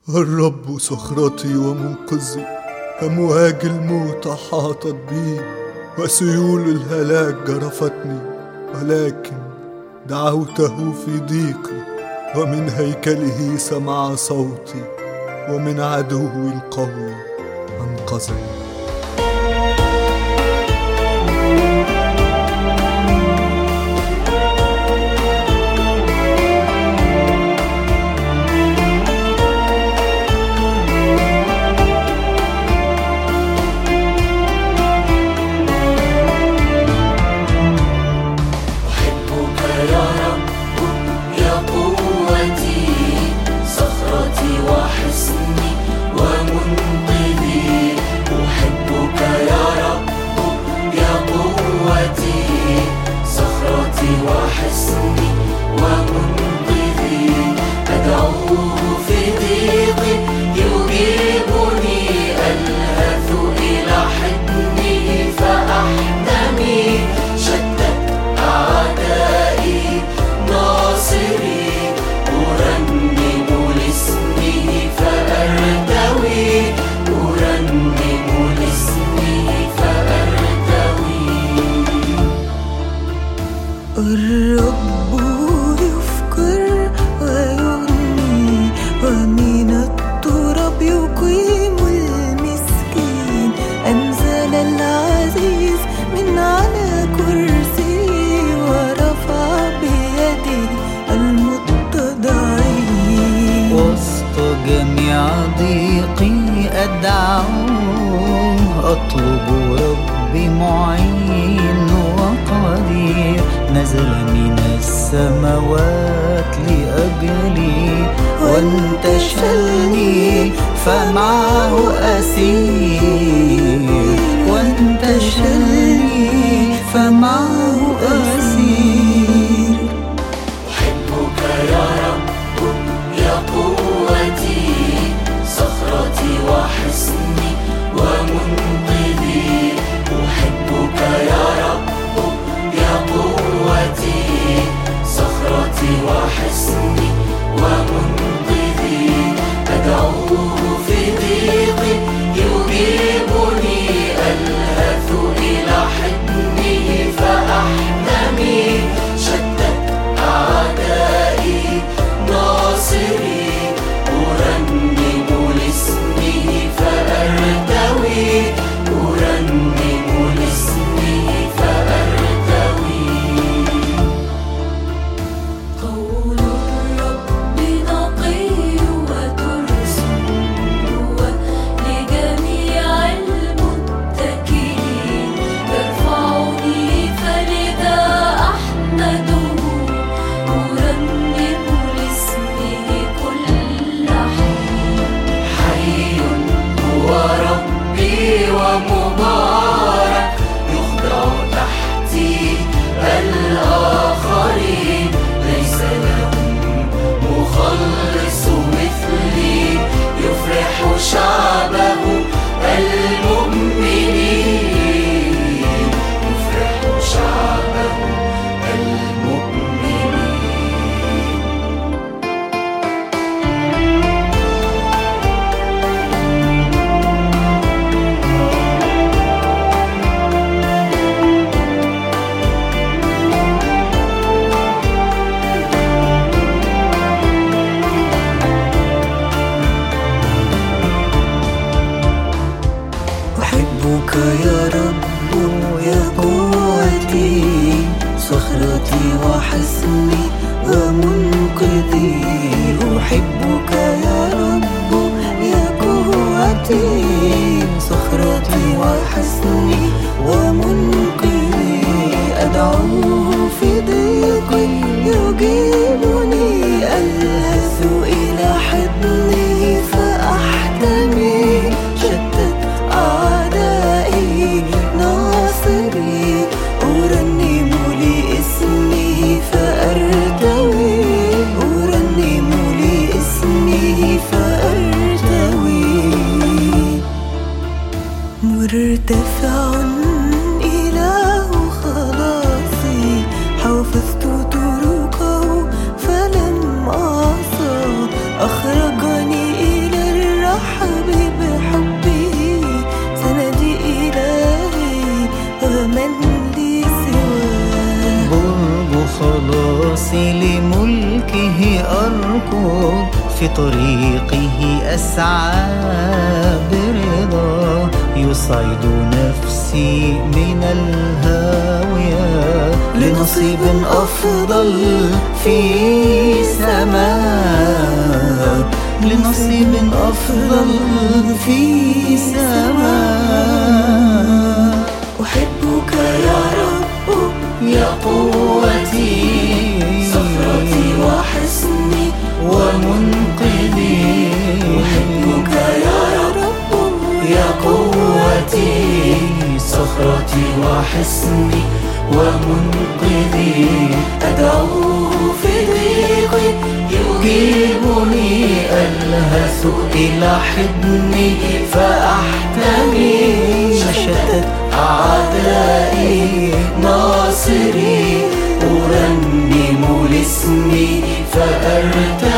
الرب صخرتي ومنقذي، أمواج الموت أحاطت بي وسيول الهلاك جرفتني، ولكن دعوته في ضيقي ومن هيكله سمع صوتي ومن عدوي القوي أنقذني. الرب يفكر ويغني ومن التراب يقيم المسكين، أنزل العزيز من على كرسي ورفع بيده المتضعين. وسط جميع ضيقي أدعوه، أطلب ربي معين وقدير، نزل من السماوات لأجلي وانتشلني فمعه أسير، وانتشلني فمعه أسير. أحبك يا رب يا قوتي، صخرتي وحصني ومنقذي. أحبك يا رب يا قوتي، صخرتي وحصني ومنقذي. أدعوه في ضيقي يجيبني، ألهث إلى حضنه فأحتمي. شتت أعدائي ناصري، أرنم لاسمه فأرتوي، أرنم لاسمه فأرتوي. قول الرب نقي وترس هو لجميع المتكلين، يرفعني فلذا أحمده، أرنم لاسمه كل حين. حي هو ربي ومبارك، يخضع تحتي الآخرين. ليس لهم مخلص مثلي، يفرح شعبه المؤمنين، يفرح شعبه المؤمنين. أحبك يا رب يا قوتي، صخرتي وحصني ومنقذي. أحبك يا رب يا قوتي، صخرتي وحصني ومنقذي. أدعوه في ضيقي يجيبني، ألهث إلى حضنه فأحتمي. شتت أعدائي ناصري، أرنم لاسمه فأرتوي، أرنم لاسمه فأرتوي. مرتفع إله خلاصي، حافظت طرقه فلم أعصى. أخرجني إلى أركض في طريقه أسعى برضا يصعد نفسي من الهاوية لنصيب أفضل في سماء لنصيب أفضل في سماء أحبك يا رب يا قوتي صخرتي وحصني ومنقذي أحبك يا رب يا قوتي صخرتي وحصني ومنقذي أدعوه في ضيقي يجيبني ألهث إلى حضني فأحتمي شتت أعدائي ناصري أرنم لاسمي فأرتمي